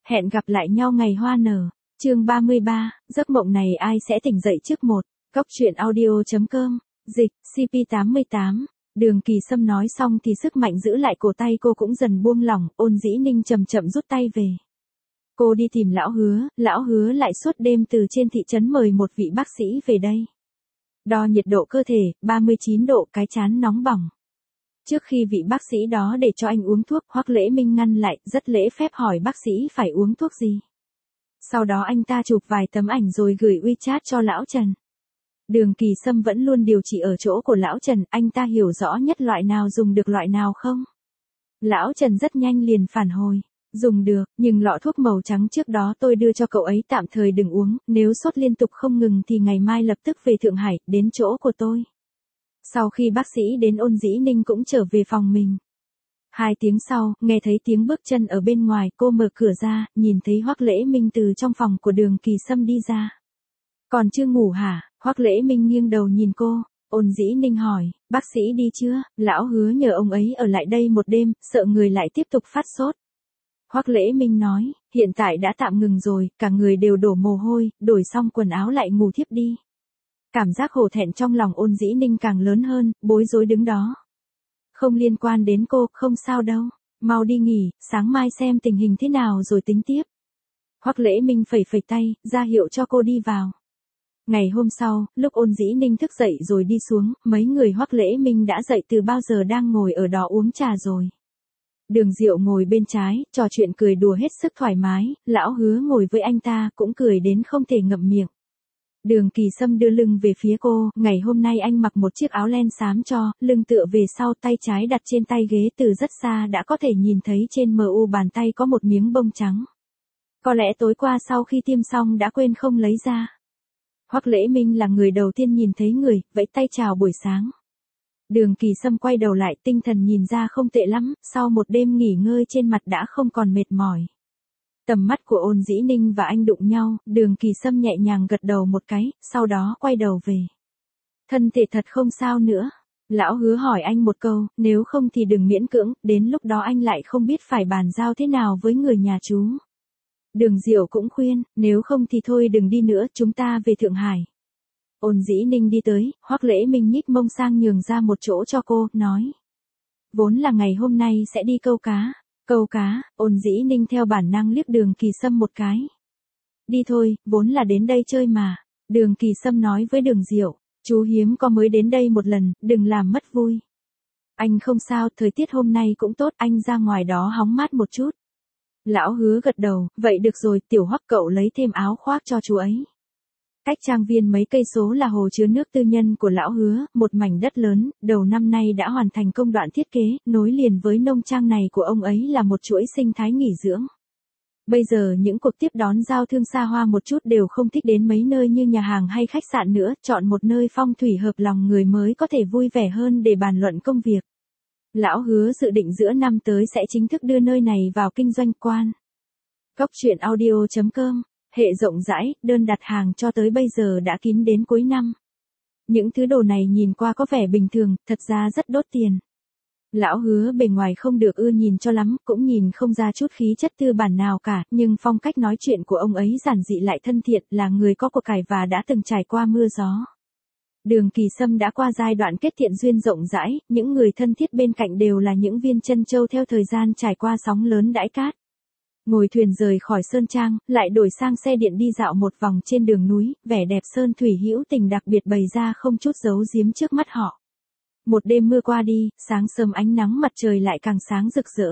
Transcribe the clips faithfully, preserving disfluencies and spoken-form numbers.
Hẹn gặp lại nhau ngày hoa nở. Chương ba mươi ba, giấc mộng này ai sẽ tỉnh dậy trước một. Cóc truyện audio chấm com. Dịch, C P tám mươi tám. Đường Kỳ Sâm nói xong thì sức mạnh giữ lại cổ tay cô cũng dần buông lỏng, Ôn Dĩ Ninh chậm chậm rút tay về. Cô đi tìm lão Hứa, lão Hứa lại suốt đêm từ trên thị trấn mời một vị bác sĩ về đây. Đo nhiệt độ cơ thể, ba mươi chín độ, cái trán nóng bỏng. Trước khi vị bác sĩ đó để cho anh uống thuốc, Hoắc Lễ Minh ngăn lại, rất lễ phép hỏi bác sĩ phải uống thuốc gì. Sau đó anh ta chụp vài tấm ảnh rồi gửi WeChat cho lão Trần. Đường Kỳ Sâm vẫn luôn điều trị ở chỗ của lão Trần, anh ta hiểu rõ nhất loại nào dùng được loại nào không? Lão Trần rất nhanh liền phản hồi, dùng được, nhưng lọ thuốc màu trắng trước đó tôi đưa cho cậu ấy tạm thời đừng uống, nếu sốt liên tục không ngừng thì ngày mai lập tức về Thượng Hải, đến chỗ của tôi. Sau khi bác sĩ đến, Ôn Dĩ Ninh cũng trở về phòng mình. Hai tiếng sau, nghe thấy tiếng bước chân ở bên ngoài, cô mở cửa ra, nhìn thấy Hoắc Lễ Minh từ trong phòng của Đường Kỳ Sâm đi ra. Còn chưa ngủ hả? Hoắc Lễ Minh nghiêng đầu nhìn cô. Ôn Dĩ Ninh hỏi, bác sĩ đi chưa? Lão Hứa nhờ ông ấy ở lại đây một đêm, sợ người lại tiếp tục phát sốt. Hoắc Lễ Minh nói, hiện tại đã tạm ngừng rồi, cả người đều đổ mồ hôi, đổi xong quần áo lại ngủ thiếp đi. Cảm giác hổ thẹn trong lòng Ôn Dĩ Ninh càng lớn hơn, bối rối đứng đó. Không liên quan đến cô, không sao đâu, mau đi nghỉ, sáng mai xem tình hình thế nào rồi tính tiếp. Hoắc Lễ Minh phẩy phẩy tay, ra hiệu cho cô đi vào. Ngày hôm sau, lúc Ôn Dĩ Ninh thức dậy rồi đi xuống, mấy người Hoắc Lễ Minh đã dậy từ bao giờ đang ngồi ở đó uống trà rồi. Đường Diệu ngồi bên trái, trò chuyện cười đùa hết sức thoải mái, lão Hứa ngồi với anh ta cũng cười đến không thể ngậm miệng. Đường Kỳ Sâm đưa lưng về phía cô, ngày hôm nay anh mặc một chiếc áo len xám cho, lưng tựa về sau, tay trái đặt trên tay ghế, từ rất xa đã có thể nhìn thấy trên mờ u bàn tay có một miếng bông trắng. Có lẽ tối qua sau khi tiêm xong đã quên không lấy ra. Hoắc Lễ Minh là người đầu tiên nhìn thấy người, vẫy tay chào buổi sáng. Đường Kỳ Sâm quay đầu lại, tinh thần nhìn ra không tệ lắm, sau một đêm nghỉ ngơi trên mặt đã không còn mệt mỏi. Tầm mắt của Ôn Dĩ Ninh và anh đụng nhau, Đường Kỳ Sâm nhẹ nhàng gật đầu một cái, sau đó quay đầu về. Thân thể thật không sao nữa. Lão Hứa hỏi anh một câu, nếu không thì đừng miễn cưỡng, đến lúc đó anh lại không biết phải bàn giao thế nào với người nhà chú. Đường Diệu cũng khuyên, nếu không thì thôi đừng đi nữa, chúng ta về Thượng Hải. Ôn Dĩ Ninh đi tới, Hoắc Lễ Minh nhích mông sang nhường ra một chỗ cho cô, nói. Vốn là ngày hôm nay sẽ đi câu cá. Câu cá, Ôn Dĩ Ninh theo bản năng liếc Đường Kỳ Sâm một cái. Đi thôi, vốn là đến đây chơi mà. Đường Kỳ Sâm nói với Đường Diệu, chú hiếm có mới đến đây một lần, đừng làm mất vui. Anh không sao, thời tiết hôm nay cũng tốt, anh ra ngoài đó hóng mát một chút. Lão Hứa gật đầu, vậy được rồi, Tiểu Hoắc cậu lấy thêm áo khoác cho chú ấy. Cách trang viên mấy cây số là hồ chứa nước tư nhân của lão Hứa, một mảnh đất lớn, đầu năm nay đã hoàn thành công đoạn thiết kế, nối liền với nông trang này của ông ấy là một chuỗi sinh thái nghỉ dưỡng. Bây giờ những cuộc tiếp đón giao thương xa hoa một chút đều không thích đến mấy nơi như nhà hàng hay khách sạn nữa, chọn một nơi phong thủy hợp lòng người mới có thể vui vẻ hơn để bàn luận công việc. Lão Hứa dự định giữa năm tới sẽ chính thức đưa nơi này vào kinh doanh quan. Cóc truyện audio chấm com. Hệ rộng rãi, đơn đặt hàng cho tới bây giờ đã kín đến cuối năm. Những thứ đồ này nhìn qua có vẻ bình thường, thật ra rất đốt tiền. Lão Hứa bề ngoài không được ưa nhìn cho lắm, cũng nhìn không ra chút khí chất tư bản nào cả, nhưng phong cách nói chuyện của ông ấy giản dị lại thân thiện, là người có của cải và đã từng trải qua mưa gió. Đường Kỳ Sâm đã qua giai đoạn kết thiện duyên rộng rãi, những người thân thiết bên cạnh đều là những viên chân châu theo thời gian trải qua sóng lớn đãi cát. Ngồi thuyền rời khỏi Sơn Trang, lại đổi sang xe điện đi dạo một vòng trên đường núi, vẻ đẹp sơn thủy hữu tình đặc biệt bày ra không chút giấu giếm trước mắt họ. Một đêm mưa qua đi, sáng sớm ánh nắng mặt trời lại càng sáng rực rỡ.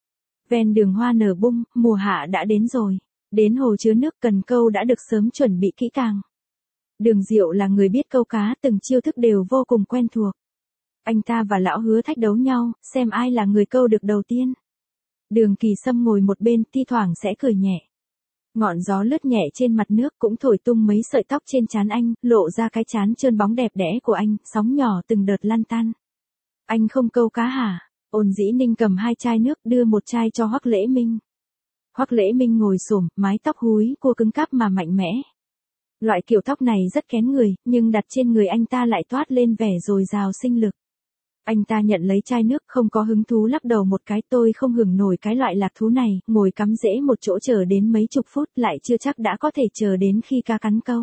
Ven đường hoa nở bung, mùa hạ đã đến rồi. Đến hồ chứa nước Cần Câu đã được sớm chuẩn bị kỹ càng. Đường Diệu là người biết câu cá, từng chiêu thức đều vô cùng quen thuộc. Anh ta và lão Hứa thách đấu nhau, xem ai là người câu được đầu tiên. Đường Kỳ Sâm ngồi một bên, thi thoảng sẽ cười nhẹ. Ngọn gió lướt nhẹ trên mặt nước cũng thổi tung mấy sợi tóc trên trán anh, lộ ra cái trán trơn bóng đẹp đẽ của anh, sóng nhỏ từng đợt lăn tăn. Anh không câu cá hả? Ôn Dĩ Ninh cầm hai chai nước đưa một chai cho Hoắc Lễ Minh. Hoắc Lễ Minh ngồi xổm, mái tóc húi cua cứng cáp mà mạnh mẽ. Loại kiểu tóc này rất kén người, nhưng đặt trên người anh ta lại toát lên vẻ dồi dào sinh lực. Anh ta nhận lấy chai nước không có hứng thú lắc đầu một cái, tôi không hưởng nổi cái loại lạc thú này, ngồi cắm rễ một chỗ chờ đến mấy chục phút lại chưa chắc đã có thể chờ đến khi cá cắn câu.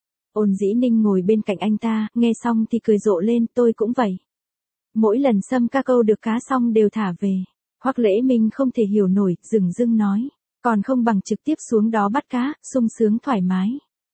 Ôn Dĩ Ninh ngồi bên cạnh anh ta, nghe xong thì cười rộ lên, tôi cũng vậy. Mỗi lần Sâm ca câu được cá xong đều thả về. Hoắc Lễ Minh không thể hiểu nổi, dửng dưng nói, còn không bằng trực tiếp xuống đó bắt cá, sung sướng thoải mái.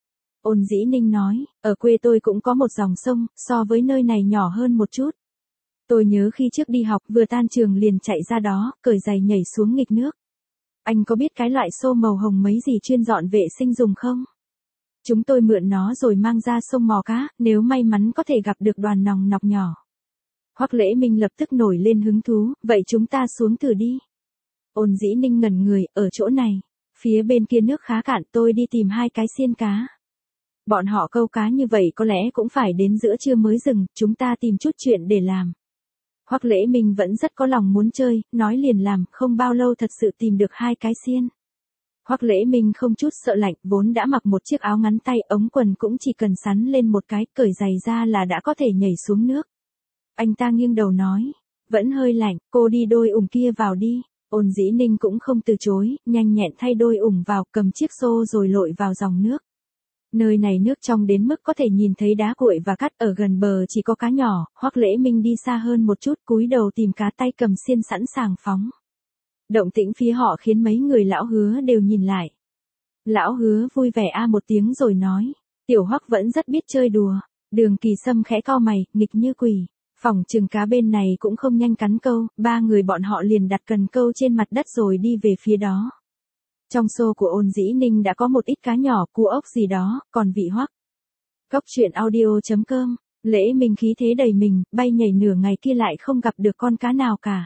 Ôn Dĩ Ninh nói, ở quê tôi cũng có một dòng sông, so với nơi này nhỏ hơn một chút. Tôi nhớ khi trước đi học vừa tan trường liền chạy ra đó, cởi giày nhảy xuống nghịch nước. Anh có biết cái loại xô màu hồng mấy gì chuyên dọn vệ sinh dùng không? Chúng tôi mượn nó rồi mang ra sông mò cá, nếu may mắn có thể gặp được đoàn nòng nọc nhỏ. Hoắc Lễ Minh lập tức nổi lên hứng thú, vậy chúng ta xuống thử đi. Ôn Dĩ Ninh ngẩn người, ở chỗ này, phía bên kia nước khá cạn, tôi đi tìm hai cái xiên cá. Bọn họ câu cá như vậy có lẽ cũng phải đến giữa trưa mới dừng, chúng ta tìm chút chuyện để làm. Hoắc Lễ Minh vẫn rất có lòng muốn chơi, nói liền làm, không bao lâu thật sự tìm được hai cái xiên. Hoắc Lễ Minh không chút sợ lạnh, vốn đã mặc một chiếc áo ngắn tay, ống quần cũng chỉ cần sắn lên một cái, cởi giày ra là đã có thể nhảy xuống nước. Anh ta nghiêng đầu nói, vẫn hơi lạnh, cô đi đôi ủng kia vào đi. Ôn Dĩ Ninh cũng không từ chối, nhanh nhẹn thay đôi ủng vào, cầm chiếc xô rồi lội vào dòng nước. Nơi này nước trong đến mức có thể nhìn thấy đá cuội và cát, ở gần bờ chỉ có cá nhỏ. Hoắc Lễ Minh đi xa hơn một chút, cúi đầu tìm cá, tay cầm xiên sẵn sàng phóng. Động tĩnh phía họ khiến mấy người lão Hứa đều nhìn lại. Lão Hứa vui vẻ a một tiếng rồi nói, tiểu Hoắc vẫn rất biết chơi đùa. Đường Kỳ Sâm khẽ cau mày, nghịch như quỷ. Phỏng chừng cá bên này cũng không nhanh cắn câu, ba người bọn họ liền đặt cần câu trên mặt đất rồi đi về phía đó. Trong xô của Ôn Dĩ Ninh đã có một ít cá nhỏ, cua ốc gì đó, còn vị Hoắc. Cốc truyện audio chấm com, Lễ Minh khí thế đầy mình, bay nhảy nửa ngày kia lại không gặp được con cá nào cả.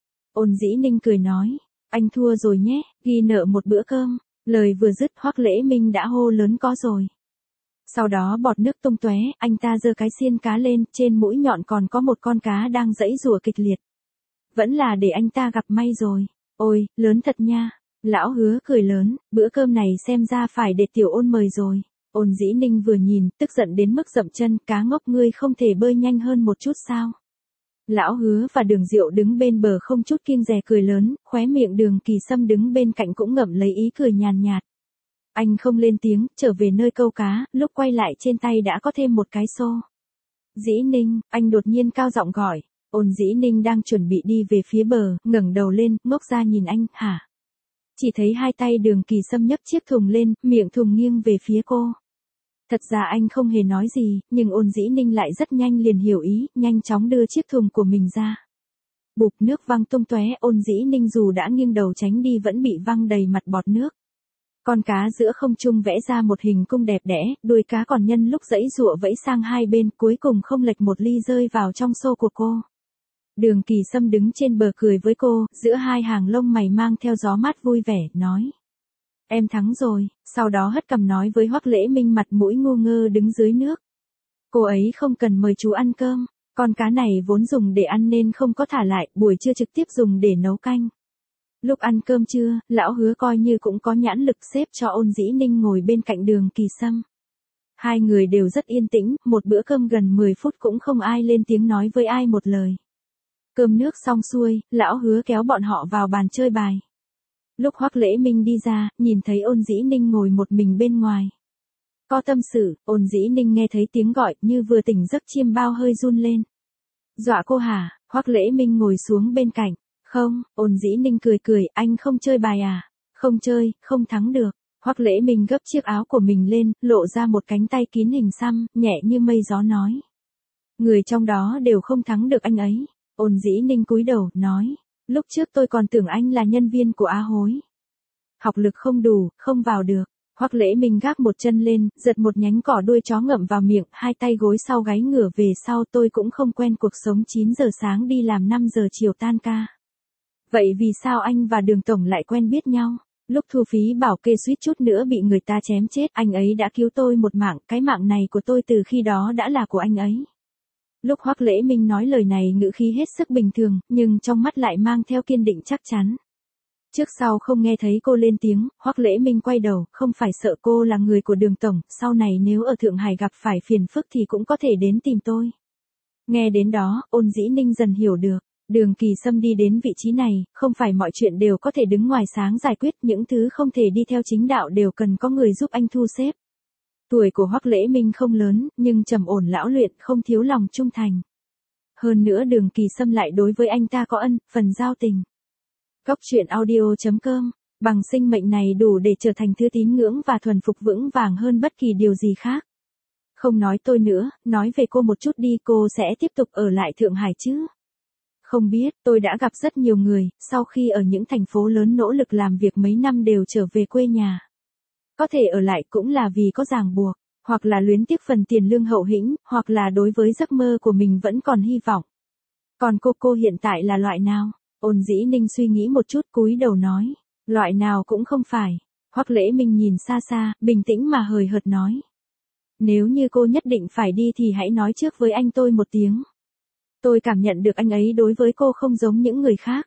Ôn Dĩ Ninh cười nói, anh thua rồi nhé, ghi nợ một bữa cơm. Lời vừa dứt Hoắc Lễ Minh đã hô lớn có rồi. Sau đó bọt nước tung tóe, anh ta giơ cái xiên cá lên, trên mũi nhọn còn có một con cá đang giãy giụa kịch liệt. Vẫn là để anh ta gặp may rồi. Ôi, lớn thật nha. Lão Hứa cười lớn, bữa cơm này xem ra phải để tiểu Ôn mời rồi. Ôn Dĩ Ninh vừa nhìn, tức giận đến mức dậm chân, cá ngốc ngươi không thể bơi nhanh hơn một chút sao? Lão Hứa và Đường Diệu đứng bên bờ không chút kiêng dè cười lớn, khóe miệng Đường Kỳ Sâm đứng bên cạnh cũng ngậm lấy ý cười nhàn nhạt. Anh không lên tiếng, trở về nơi câu cá, lúc quay lại trên tay đã có thêm một cái xô. Dĩ Ninh, anh đột nhiên cao giọng gọi. Ôn Dĩ Ninh đang chuẩn bị đi về phía bờ, ngẩng đầu lên, ngốc ra nhìn anh, hả? Chỉ thấy hai tay Đường Kỳ Sâm nhấc chiếc thùng lên, miệng thùng nghiêng về phía cô. Thật ra anh không hề nói gì, nhưng Ôn Dĩ Ninh lại rất nhanh liền hiểu ý, nhanh chóng đưa chiếc thùng của mình ra. Bụp, nước văng tung tóe, Ôn Dĩ Ninh dù đã nghiêng đầu tránh đi vẫn bị văng đầy mặt bọt nước. Con cá giữa không trung vẽ ra một hình cung đẹp đẽ, đuôi cá còn nhân lúc giãy giụa vẫy sang hai bên, cuối cùng không lệch một ly rơi vào trong xô của cô. Đường Kỳ Sâm đứng trên bờ cười với cô, giữa hai hàng lông mày mang theo gió mát vui vẻ, nói. Em thắng rồi, sau đó hất cằm nói với Hoắc Lễ Minh mặt mũi ngu ngơ đứng dưới nước. Cô ấy không cần mời chú ăn cơm, con cá này vốn dùng để ăn nên không có thả lại, buổi trưa trực tiếp dùng để nấu canh. Lúc ăn cơm trưa, Lão Hứa coi như cũng có nhãn lực xếp cho Ôn Dĩ Ninh ngồi bên cạnh Đường Kỳ Sâm. Hai người đều rất yên tĩnh, một bữa cơm gần mười phút cũng không ai lên tiếng nói với ai một lời. Cơm nước xong xuôi, Lão Hứa kéo bọn họ vào bàn chơi bài. Lúc Hoắc Lễ Minh đi ra, nhìn thấy Ôn Dĩ Ninh ngồi một mình bên ngoài. Có tâm sự, Ôn Dĩ Ninh nghe thấy tiếng gọi như vừa tỉnh giấc chiêm bao hơi run lên. Dọa cô hả? Hoắc Lễ Minh ngồi xuống bên cạnh. Không, Ôn Dĩ Ninh cười cười, anh không chơi bài à? Không chơi, không thắng được. Hoắc Lễ Minh gấp chiếc áo của mình lên, lộ ra một cánh tay kín hình xăm, nhẹ như mây gió nói. Người trong đó đều không thắng được anh ấy. Ôn Dĩ Ninh cúi đầu, nói. Lúc trước tôi còn tưởng anh là nhân viên của Á Hối. Học lực không đủ, không vào được. Hoắc Lễ Minh gác một chân lên, giật một nhánh cỏ đuôi chó ngậm vào miệng, hai tay gối sau gáy ngửa về sau, tôi cũng không quen cuộc sống chín giờ sáng đi làm năm giờ chiều tan ca. Vậy vì sao anh và Đường Tổng lại quen biết nhau? Lúc thu phí bảo kê suýt chút nữa bị người ta chém chết, anh ấy đã cứu tôi một mạng, cái mạng này của tôi từ khi đó đã là của anh ấy. Lúc Hoắc Lễ Minh nói lời này ngữ khí hết sức bình thường, nhưng trong mắt lại mang theo kiên định chắc chắn. Trước sau không nghe thấy cô lên tiếng, Hoắc Lễ Minh quay đầu, không phải sợ cô là người của Đường Tổng, sau này nếu ở Thượng Hải gặp phải phiền phức thì cũng có thể đến tìm tôi. Nghe đến đó, Ôn Dĩ Ninh dần hiểu được. Đường Kỳ Sâm đi đến vị trí này, không phải mọi chuyện đều có thể đứng ngoài sáng giải quyết, những thứ không thể đi theo chính đạo đều cần có người giúp anh thu xếp. Tuổi của Hoắc Lễ Minh không lớn, nhưng trầm ổn lão luyện, không thiếu lòng trung thành. Hơn nữa Đường Kỳ Sâm lại đối với anh ta có ân, phần giao tình. Cốc truyện audio chấm com, bằng sinh mệnh này đủ để trở thành thứ tín ngưỡng và thuần phục vững vàng hơn bất kỳ điều gì khác. Không nói tôi nữa, nói về cô một chút đi, cô sẽ tiếp tục ở lại Thượng Hải chứ? Không biết, tôi đã gặp rất nhiều người, sau khi ở những thành phố lớn nỗ lực làm việc mấy năm đều trở về quê nhà. Có thể ở lại cũng là vì có ràng buộc, hoặc là luyến tiếc phần tiền lương hậu hĩnh, hoặc là đối với giấc mơ của mình vẫn còn hy vọng. Còn cô cô hiện tại là loại nào? Ôn Dĩ Ninh suy nghĩ một chút cúi đầu nói. Loại nào cũng không phải. Hoắc Lễ Minh nhìn xa xa, bình tĩnh mà hời hợt nói. Nếu như cô nhất định phải đi thì hãy nói trước với anh tôi một tiếng. Tôi cảm nhận được anh ấy đối với cô không giống những người khác.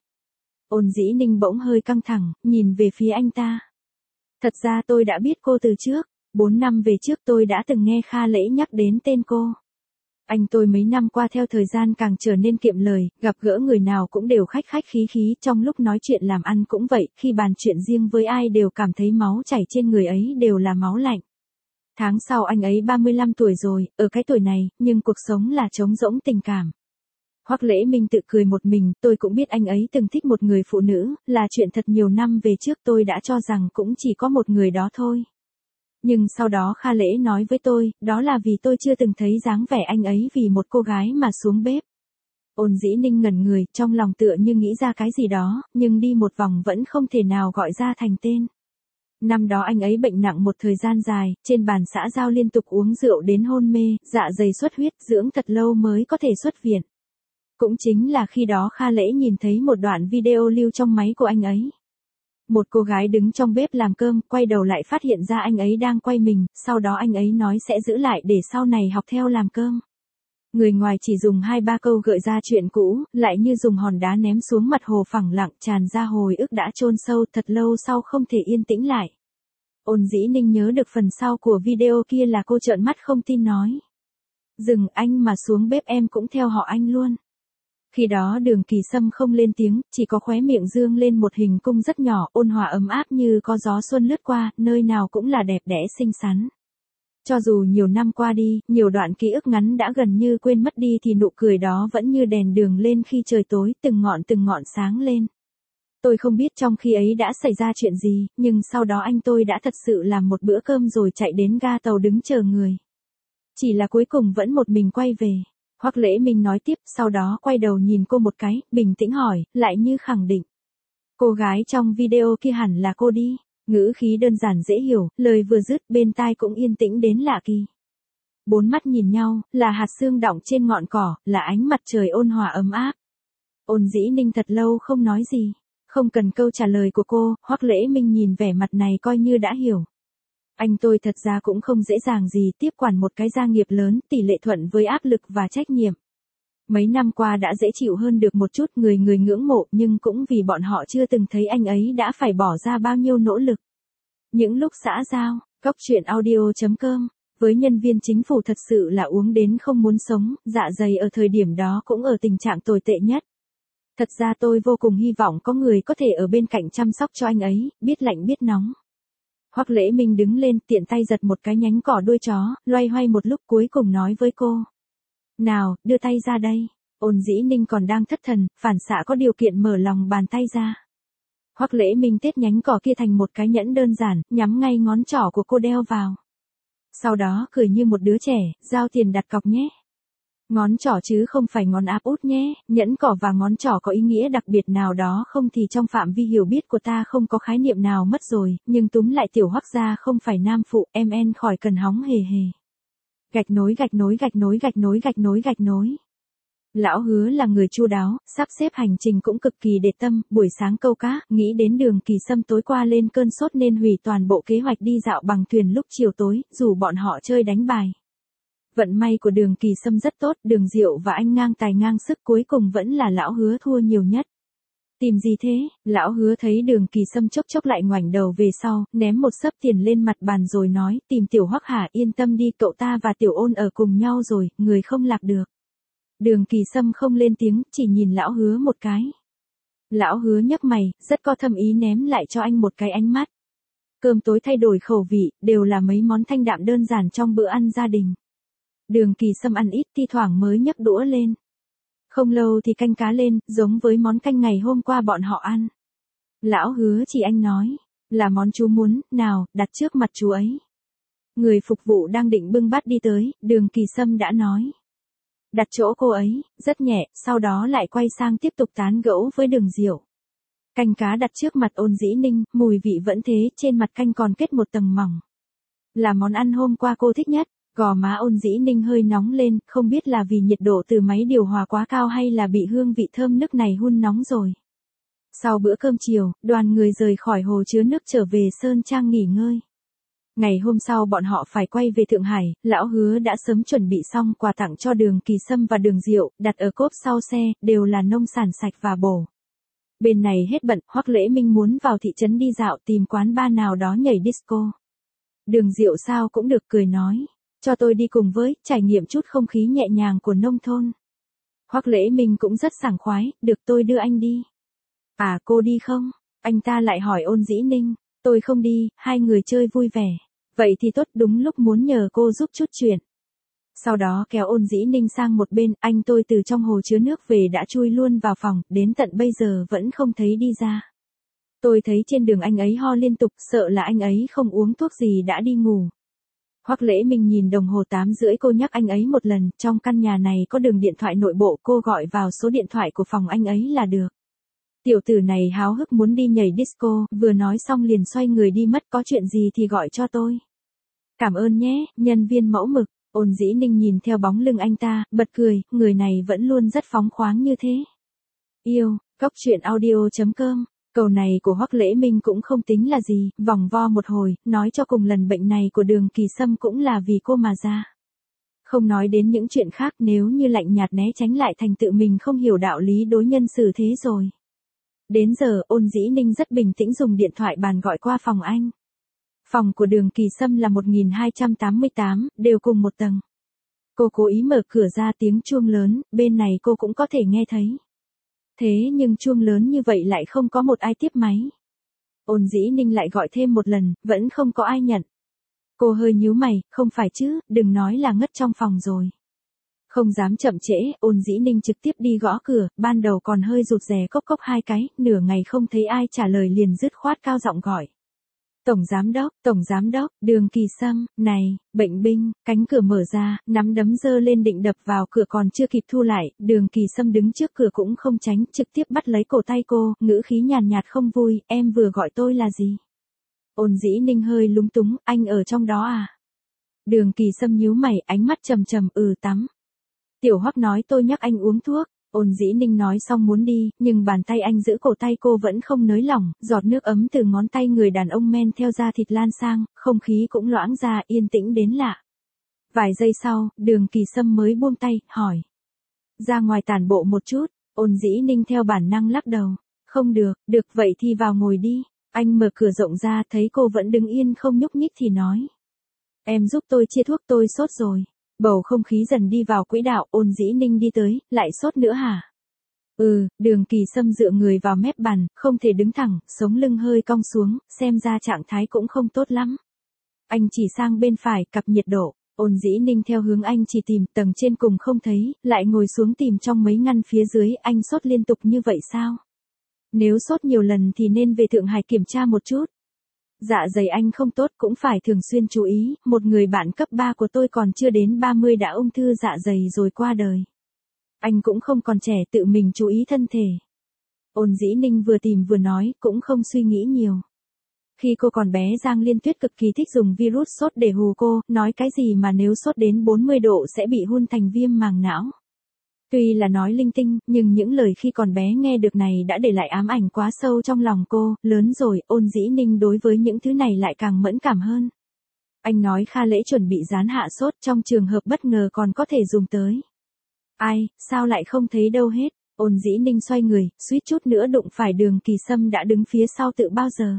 Ôn Dĩ Ninh bỗng hơi căng thẳng, nhìn về phía anh ta. Thật ra tôi đã biết cô từ trước, bốn năm về trước tôi đã từng nghe Kha Lễ nhắc đến tên cô. Anh tôi mấy năm qua theo thời gian càng trở nên kiệm lời, gặp gỡ người nào cũng đều khách khách khí khí, trong lúc nói chuyện làm ăn cũng vậy, khi bàn chuyện riêng với ai đều cảm thấy máu chảy trên người ấy đều là máu lạnh. Tháng sau anh ấy ba mươi lăm tuổi rồi, ở cái tuổi này, nhưng cuộc sống là trống rỗng tình cảm. Hoắc Lễ Minh tự cười một mình, tôi cũng biết anh ấy từng thích một người phụ nữ, là chuyện thật nhiều năm về trước tôi đã cho rằng cũng chỉ có một người đó thôi. Nhưng sau đó Kha Lễ nói với tôi, đó là vì tôi chưa từng thấy dáng vẻ anh ấy vì một cô gái mà xuống bếp. Ôn Dĩ Ninh ngẩn người, trong lòng tựa như nghĩ ra cái gì đó, nhưng đi một vòng vẫn không thể nào gọi ra thành tên. Năm đó anh ấy bệnh nặng một thời gian dài, trên bàn xã giao liên tục uống rượu đến hôn mê, dạ dày xuất huyết, dưỡng thật lâu mới có thể xuất viện. Cũng chính là khi đó Kha Lễ nhìn thấy một đoạn video lưu trong máy của anh ấy. Một cô gái đứng trong bếp làm cơm, quay đầu lại phát hiện ra anh ấy đang quay mình, sau đó anh ấy nói sẽ giữ lại để sau này học theo làm cơm. Người ngoài chỉ dùng hai ba câu gợi ra chuyện cũ, lại như dùng hòn đá ném xuống mặt hồ phẳng lặng, tràn ra hồi ức đã chôn sâu thật lâu sau không thể yên tĩnh lại. Ôn Dĩ Ninh nhớ được phần sau của video kia là cô trợn mắt không tin nói. Dừng anh mà xuống bếp em cũng theo họ anh luôn. Khi đó Đường Kỳ Sâm không lên tiếng, chỉ có khóe miệng dương lên một hình cung rất nhỏ, ôn hòa ấm áp như có gió xuân lướt qua, nơi nào cũng là đẹp đẽ xinh xắn. Cho dù nhiều năm qua đi, nhiều đoạn ký ức ngắn đã gần như quên mất đi thì nụ cười đó vẫn như đèn đường lên khi trời tối, từng ngọn từng ngọn sáng lên. Tôi không biết trong khi ấy đã xảy ra chuyện gì, nhưng sau đó anh tôi đã thật sự làm một bữa cơm rồi chạy đến ga tàu đứng chờ người. Chỉ là cuối cùng vẫn một mình quay về. Hoắc Lễ Minh nói tiếp, sau đó quay đầu nhìn cô một cái, bình tĩnh hỏi, lại như khẳng định. Cô gái trong video kia hẳn là cô đi. Ngữ khí đơn giản dễ hiểu, lời vừa dứt bên tai cũng yên tĩnh đến lạ kỳ. Bốn mắt nhìn nhau, là hạt sương đọng trên ngọn cỏ, là ánh mặt trời ôn hòa ấm áp. Ôn Dĩ Ninh thật lâu không nói gì. Không cần câu trả lời của cô, Hoắc Lễ Minh nhìn vẻ mặt này coi như đã hiểu. Anh tôi thật ra cũng không dễ dàng gì, tiếp quản một cái gia nghiệp lớn, tỷ lệ thuận với áp lực và trách nhiệm. Mấy năm qua đã dễ chịu hơn được một chút, người người ngưỡng mộ, nhưng cũng vì bọn họ chưa từng thấy anh ấy đã phải bỏ ra bao nhiêu nỗ lực. Những lúc xã giao, cốc truyện audio chấm com, với nhân viên chính phủ thật sự là uống đến không muốn sống, dạ dày ở thời điểm đó cũng ở tình trạng tồi tệ nhất. Thật ra tôi vô cùng hy vọng có người có thể ở bên cạnh chăm sóc cho anh ấy, biết lạnh biết nóng. Hoắc Lễ Minh đứng lên, tiện tay giật một cái nhánh cỏ đuôi chó, loay hoay một lúc cuối cùng nói với cô. Nào, đưa tay ra đây. Ôn Dĩ Ninh còn đang thất thần, phản xạ có điều kiện mở lòng bàn tay ra. Hoắc Lễ Minh tết nhánh cỏ kia thành một cái nhẫn đơn giản, nhắm ngay ngón trỏ của cô đeo vào. Sau đó cười như một đứa trẻ, giao tiền đặt cọc nhé. Ngón trỏ chứ không phải ngón áp út nhé, nhẫn cỏ và ngón trỏ có ý nghĩa đặc biệt nào đó không thì trong phạm vi hiểu biết của ta không có khái niệm nào mất rồi, nhưng túm lại tiểu Hoắc gia không phải nam phụ, em en khỏi cần hóng hề hề. Gạch nối gạch nối gạch nối gạch nối gạch nối gạch nối. Lão Hứa là người chu đáo, sắp xếp hành trình cũng cực kỳ để tâm, buổi sáng câu cá, nghĩ đến Đường Kỳ Sâm tối qua lên cơn sốt nên hủy toàn bộ kế hoạch đi dạo bằng thuyền lúc chiều tối, dù bọn họ chơi đánh bài. Vận may của Đường Kỳ Sâm rất tốt, Đường Diệu và anh ngang tài ngang sức, cuối cùng vẫn là Lão Hứa thua nhiều nhất. Tìm gì thế? Lão Hứa thấy Đường Kỳ Sâm chốc chốc lại ngoảnh đầu về sau, ném một xấp tiền lên mặt bàn rồi nói, tìm tiểu Hoắc hả, yên tâm đi, cậu ta và tiểu Ôn ở cùng nhau rồi, người không lạc được. Đường Kỳ Sâm không lên tiếng, chỉ nhìn lão Hứa một cái. Lão Hứa nhấc mày, rất có thâm ý ném lại cho anh một cái ánh mắt. Cơm tối thay đổi khẩu vị, đều là mấy món thanh đạm đơn giản trong bữa ăn gia đình. Đường Kỳ Sâm ăn ít, thi thoảng mới nhấc đũa lên. Không lâu thì canh cá lên, giống với món canh ngày hôm qua bọn họ ăn. Lão Hứa chỉ anh nói, là món chú muốn, nào, đặt trước mặt chú ấy. Người phục vụ đang định bưng bát đi tới, Đường Kỳ Sâm đã nói. Đặt chỗ cô ấy, rất nhẹ, sau đó lại quay sang tiếp tục tán gẫu với Đường Diệu. Canh cá đặt trước mặt Ôn Dĩ Ninh, mùi vị vẫn thế, trên mặt canh còn kết một tầng mỏng. Là món ăn hôm qua cô thích nhất, gò má Ôn Dĩ Ninh hơi nóng lên, không biết là vì nhiệt độ từ máy điều hòa quá cao hay là bị hương vị thơm nức này hun nóng rồi. Sau bữa cơm chiều, đoàn người rời khỏi hồ chứa nước trở về Sơn Trang nghỉ ngơi. Ngày hôm sau bọn họ phải quay về Thượng Hải, lão Hứa đã sớm chuẩn bị xong quà tặng cho Đường Kỳ Sâm và Đường Diệu, đặt ở cốp sau xe, đều là nông sản sạch và bổ. Bên này hết bận, Hoắc Lễ Minh muốn vào thị trấn đi dạo tìm quán bar nào đó nhảy disco. Đường Diệu sao cũng được cười nói, cho tôi đi cùng với, trải nghiệm chút không khí nhẹ nhàng của nông thôn. Hoắc Lễ Minh cũng rất sảng khoái, được tôi đưa anh đi. À cô đi không? Anh ta lại hỏi Ôn Dĩ Ninh, tôi không đi, hai người chơi vui vẻ. Vậy thì tốt, đúng lúc muốn nhờ cô giúp chút chuyện. Sau đó kéo Ôn Dĩ Ninh sang một bên, anh tôi từ trong hồ chứa nước về đã chui luôn vào phòng, đến tận bây giờ vẫn không thấy đi ra. Tôi thấy trên đường anh ấy ho liên tục, sợ là anh ấy không uống thuốc gì đã đi ngủ. Hoắc Lễ Minh nhìn đồng hồ tám rưỡi, cô nhắc anh ấy một lần, trong căn nhà này có đường điện thoại nội bộ, cô gọi vào số điện thoại của phòng anh ấy là được. Tiểu tử này háo hức muốn đi nhảy disco, vừa nói xong liền xoay người đi mất, có chuyện gì thì gọi cho tôi. Cảm ơn nhé, nhân viên mẫu mực. Ôn Dĩ Ninh nhìn theo bóng lưng anh ta, bật cười, người này vẫn luôn rất phóng khoáng như thế. Yêu, Cóc Truyện Audio chấm com. Câu này của Hoắc Lễ Minh cũng không tính là gì, vòng vo một hồi, nói cho cùng lần bệnh này của Đường Kỳ Sâm cũng là vì cô mà ra. Không nói đến những chuyện khác, nếu như lạnh nhạt né tránh lại thành tự mình không hiểu đạo lý đối nhân xử thế rồi. Đến giờ, Ôn Dĩ Ninh rất bình tĩnh dùng điện thoại bàn gọi qua phòng anh. Phòng của Đường Kỳ Sâm là một nghìn hai trăm tám mươi tám, đều cùng một tầng. Cô cố ý mở cửa ra, tiếng chuông lớn, bên này cô cũng có thể nghe thấy. Thế nhưng chuông lớn như vậy lại không có một ai tiếp máy. Ôn Dĩ Ninh lại gọi thêm một lần, vẫn không có ai nhận. Cô hơi nhíu mày, không phải chứ, đừng nói là ngất trong phòng rồi. Không dám chậm trễ, Ôn Dĩ Ninh trực tiếp đi gõ cửa, ban đầu còn hơi rụt rè cốc cốc hai cái, nửa ngày không thấy ai trả lời liền dứt khoát cao giọng gọi. Tổng giám đốc, tổng giám đốc, Đường Kỳ Sâm, này, bệnh binh, cánh cửa mở ra, nắm đấm giơ lên định đập vào cửa còn chưa kịp thu lại, Đường Kỳ Sâm đứng trước cửa cũng không tránh, trực tiếp bắt lấy cổ tay cô, ngữ khí nhàn nhạt không vui, em vừa gọi tôi là gì? Ôn Dĩ Ninh hơi lúng túng, anh ở trong đó à? Đường Kỳ Sâm nhíu mày, ánh mắt trầm trầm, ừ tắm. Tiểu Hoắc nói tôi nhắc anh uống thuốc. Ôn Dĩ Ninh nói xong muốn đi, nhưng bàn tay anh giữ cổ tay cô vẫn không nới lỏng, giọt nước ấm từ ngón tay người đàn ông men theo da thịt lan sang, không khí cũng loãng ra, yên tĩnh đến lạ. Vài giây sau, Đường Kỳ Sâm mới buông tay, hỏi. Ra ngoài tản bộ một chút, Ôn Dĩ Ninh theo bản năng lắc đầu. Không được, được vậy thì vào ngồi đi. Anh mở cửa rộng ra, thấy cô vẫn đứng yên không nhúc nhích thì nói. Em giúp tôi chia thuốc, tôi sốt rồi. Bầu không khí dần đi vào quỹ đạo, Ôn Dĩ Ninh đi tới, lại sốt nữa hả? Ừ, Đường Kỳ Sâm dựa người vào mép bàn, không thể đứng thẳng, sống lưng hơi cong xuống, xem ra trạng thái cũng không tốt lắm. Anh chỉ sang bên phải, cặp nhiệt độ, Ôn Dĩ Ninh theo hướng anh chỉ tìm, tầng trên cùng không thấy, lại ngồi xuống tìm trong mấy ngăn phía dưới, anh sốt liên tục như vậy sao? Nếu sốt nhiều lần thì nên về Thượng Hải kiểm tra một chút. Dạ dày anh không tốt, cũng phải thường xuyên chú ý, một người bạn cấp ba của tôi còn chưa đến ba mươi đã ung thư dạ dày rồi qua đời. Anh cũng không còn trẻ, tự mình chú ý thân thể. Ôn Dĩ Ninh vừa tìm vừa nói, cũng không suy nghĩ nhiều. Khi cô còn bé Giang Liên Tuyết cực kỳ thích dùng virus sốt để hù cô, nói cái gì mà nếu sốt đến bốn mươi độ sẽ bị hun thành viêm màng não. Tuy là nói linh tinh, nhưng những lời khi còn bé nghe được này đã để lại ám ảnh quá sâu trong lòng cô, lớn rồi, Ôn Dĩ Ninh đối với những thứ này lại càng mẫn cảm hơn. Anh nói Kha Lễ chuẩn bị dán hạ sốt, trong trường hợp bất ngờ còn có thể dùng tới. Ai, sao lại không thấy đâu hết, Ôn Dĩ Ninh xoay người, suýt chút nữa đụng phải Đường Kỳ Sâm đã đứng phía sau tự bao giờ.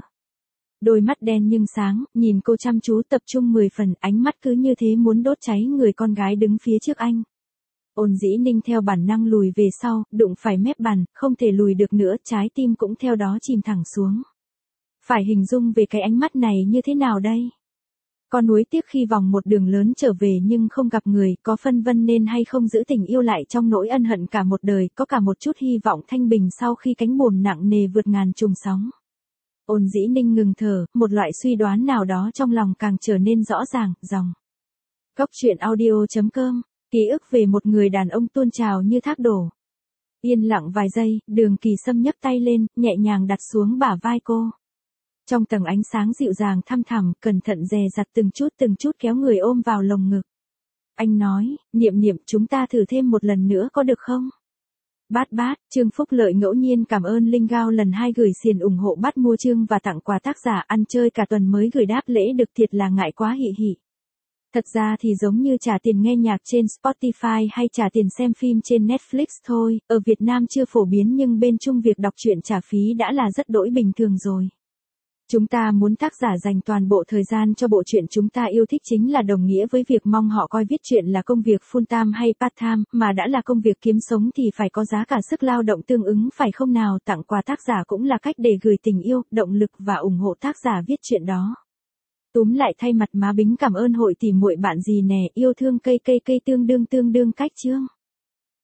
Đôi mắt đen nhưng sáng, nhìn cô chăm chú tập trung mười phần, ánh mắt cứ như thế muốn đốt cháy người con gái đứng phía trước anh. Ôn Dĩ Ninh theo bản năng lùi về sau, đụng phải mép bàn, không thể lùi được nữa, trái tim cũng theo đó chìm thẳng xuống. Phải hình dung về cái ánh mắt này như thế nào đây? Có nuối tiếc khi vòng một đường lớn trở về nhưng không gặp người, có phân vân nên hay không giữ tình yêu lại trong nỗi ân hận cả một đời, có cả một chút hy vọng thanh bình sau khi cánh buồm nặng nề vượt ngàn trùng sóng. Ôn Dĩ Ninh ngừng thở, một loại suy đoán nào đó trong lòng càng trở nên rõ ràng, dòng. Cốc truyện audio chấm com, ký ức về một người đàn ông tuôn trào như thác đổ. Yên lặng vài giây, Đường Kỳ Sâm nhấc tay lên, nhẹ nhàng đặt xuống bả vai cô. Trong tầng ánh sáng dịu dàng thăm thẳm, cẩn thận dè dặt từng chút từng chút kéo người ôm vào lồng ngực. Anh nói, Niệm Niệm, chúng ta thử thêm một lần nữa có được không? Bát bát, Trương Phúc Lợi ngẫu nhiên cảm ơn Linh Gao lần hai gửi xiền ủng hộ bát mua chương và tặng quà tác giả ăn chơi cả tuần mới gửi đáp lễ được thiệt là ngại quá hị hị. Thật ra thì giống như trả tiền nghe nhạc trên Spotify hay trả tiền xem phim trên Netflix thôi, ở Việt Nam chưa phổ biến nhưng bên Trung việc đọc truyện trả phí đã là rất đỗi bình thường rồi. Chúng ta muốn tác giả dành toàn bộ thời gian cho bộ truyện chúng ta yêu thích chính là đồng nghĩa với việc mong họ coi viết truyện là công việc full time hay part time, mà đã là công việc kiếm sống thì phải có giá cả sức lao động tương ứng phải không nào? Tặng quà tác giả cũng là cách để gửi tình yêu, động lực và ủng hộ tác giả viết truyện đó. Túm lại thay mặt má Bính cảm ơn hội tỷ muội bạn gì nè, yêu thương cây cây cây tương đương tương đương cách chương.